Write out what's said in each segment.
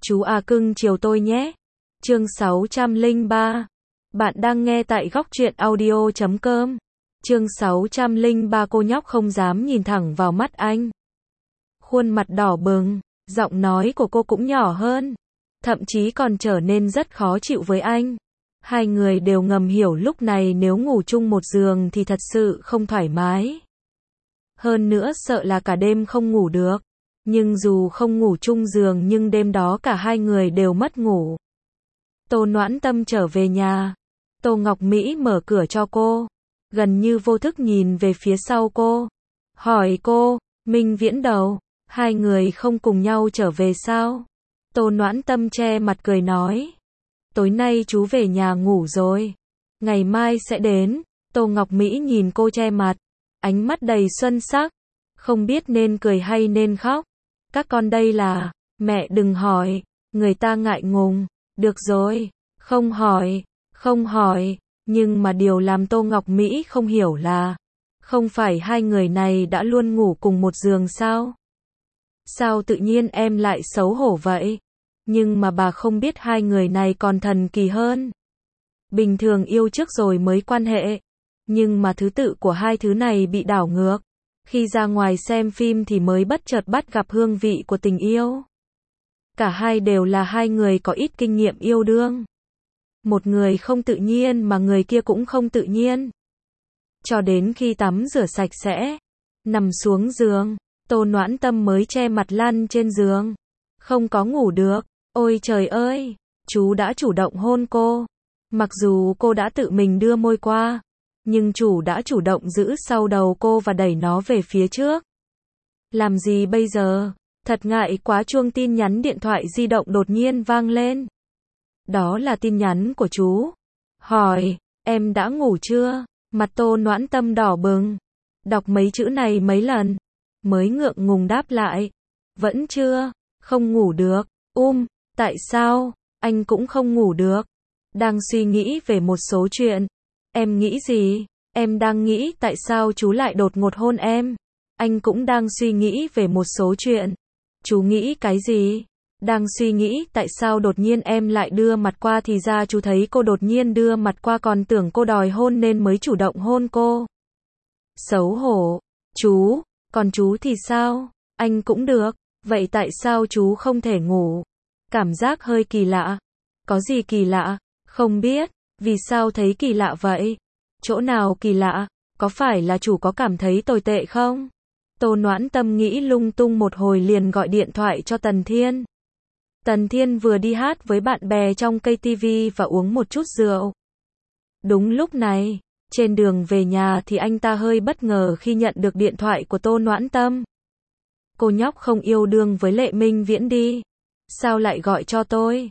Chú à cưng chiều tôi nhé. Chương 603. Bạn đang nghe tại góc truyện audio.com. Chương 603. Cô nhóc không dám nhìn thẳng vào mắt anh. Khuôn mặt đỏ bừng, giọng nói của cô cũng nhỏ hơn, thậm chí còn trở nên rất khó chịu với anh. Hai người đều ngầm hiểu lúc này nếu ngủ chung một giường thì thật sự không thoải mái. Hơn nữa sợ là cả đêm không ngủ được. Nhưng dù không ngủ chung giường nhưng đêm đó cả hai người đều mất ngủ. Tô Noãn Tâm trở về nhà. Tô Ngọc Mỹ mở cửa cho cô. Gần như vô thức nhìn về phía sau cô. Hỏi cô, Minh Viễn đâu? Hai người không cùng nhau trở về sao? Tô Noãn Tâm che mặt cười nói. Tối nay chú về nhà ngủ rồi. Ngày mai sẽ đến. Tô Ngọc Mỹ nhìn cô che mặt. Ánh mắt đầy xuân sắc. Không biết nên cười hay nên khóc. Các con đây là, mẹ đừng hỏi, người ta ngại ngùng. Được rồi, không hỏi, nhưng mà điều làm Tô Ngọc Mỹ không hiểu là, không phải hai người này đã luôn ngủ cùng một giường sao? Sao tự nhiên em lại xấu hổ vậy? Nhưng mà bà không biết hai người này còn thần kỳ hơn. Bình thường yêu trước rồi mới quan hệ, nhưng mà thứ tự của hai thứ này bị đảo ngược. Khi ra ngoài xem phim thì mới bất chợt bắt gặp hương vị của tình yêu. Cả hai đều là hai người có ít kinh nghiệm yêu đương. Một người không tự nhiên mà người kia cũng không tự nhiên. Cho đến khi tắm rửa sạch sẽ, nằm xuống giường, Tô Noãn Tâm mới che mặt lăn trên giường. Không có ngủ được. Ôi trời ơi, chú đã chủ động hôn cô. Mặc dù cô đã tự mình đưa môi qua, nhưng chủ đã chủ động giữ sau đầu cô và đẩy nó về phía trước. Làm gì bây giờ? Thật ngại quá, chuông tin nhắn điện thoại di động đột nhiên vang lên. Đó là tin nhắn của chú. Hỏi, em đã ngủ chưa? Mặt Tô Noãn Tâm đỏ bừng. Đọc mấy chữ này mấy lần. Mới ngượng ngùng đáp lại. Vẫn chưa, không ngủ được. Tại sao? Anh cũng không ngủ được. Đang suy nghĩ về một số chuyện. Em nghĩ gì? Em đang nghĩ tại sao chú lại đột ngột hôn em. Anh cũng đang suy nghĩ về một số chuyện. Chú nghĩ cái gì? Đang suy nghĩ tại sao đột nhiên em lại đưa mặt qua, thì ra chú thấy cô đột nhiên đưa mặt qua còn tưởng cô đòi hôn nên mới chủ động hôn cô. Xấu hổ. Chú, còn chú thì sao? Anh cũng được. Vậy tại sao chú không thể ngủ? Cảm giác hơi kỳ lạ. Có gì kỳ lạ? Không biết. Vì sao thấy kỳ lạ vậy? Chỗ nào kỳ lạ? Có phải là chủ có cảm thấy tồi tệ không? Tô Noãn Tâm nghĩ lung tung một hồi liền gọi điện thoại cho Tần Thiên. Tần Thiên vừa đi hát với bạn bè trong cây tivi và uống một chút rượu. Đúng lúc này, trên đường về nhà thì anh ta hơi bất ngờ khi nhận được điện thoại của Tô Noãn Tâm. Cô nhóc không yêu đương với Lệ Minh Viễn đi. Sao lại gọi cho tôi?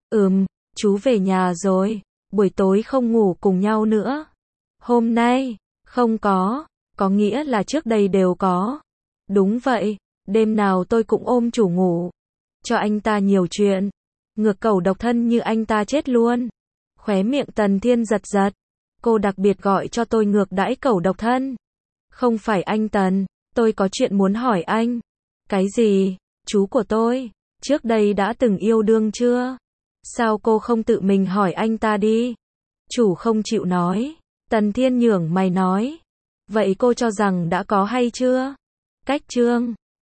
Chú về nhà rồi. Buổi tối không ngủ cùng nhau nữa. Hôm nay, không có nghĩa là trước đây đều có. Đúng vậy, đêm nào tôi cũng ôm chủ ngủ. Cho anh ta nhiều chuyện. Ngược cẩu độc thân như anh ta chết luôn. Khóe miệng Tần Thiên giật giật. Cô đặc biệt gọi cho tôi ngược đãi cẩu độc thân. Không phải anh Tần, tôi có chuyện muốn hỏi anh. Cái gì? Chú của tôi, trước đây đã từng yêu đương chưa? Sao cô không tự mình hỏi anh ta đi? Chủ không chịu nói. Tần Thiên nhướng mày nói. Vậy cô cho rằng đã có hay chưa? Cách chương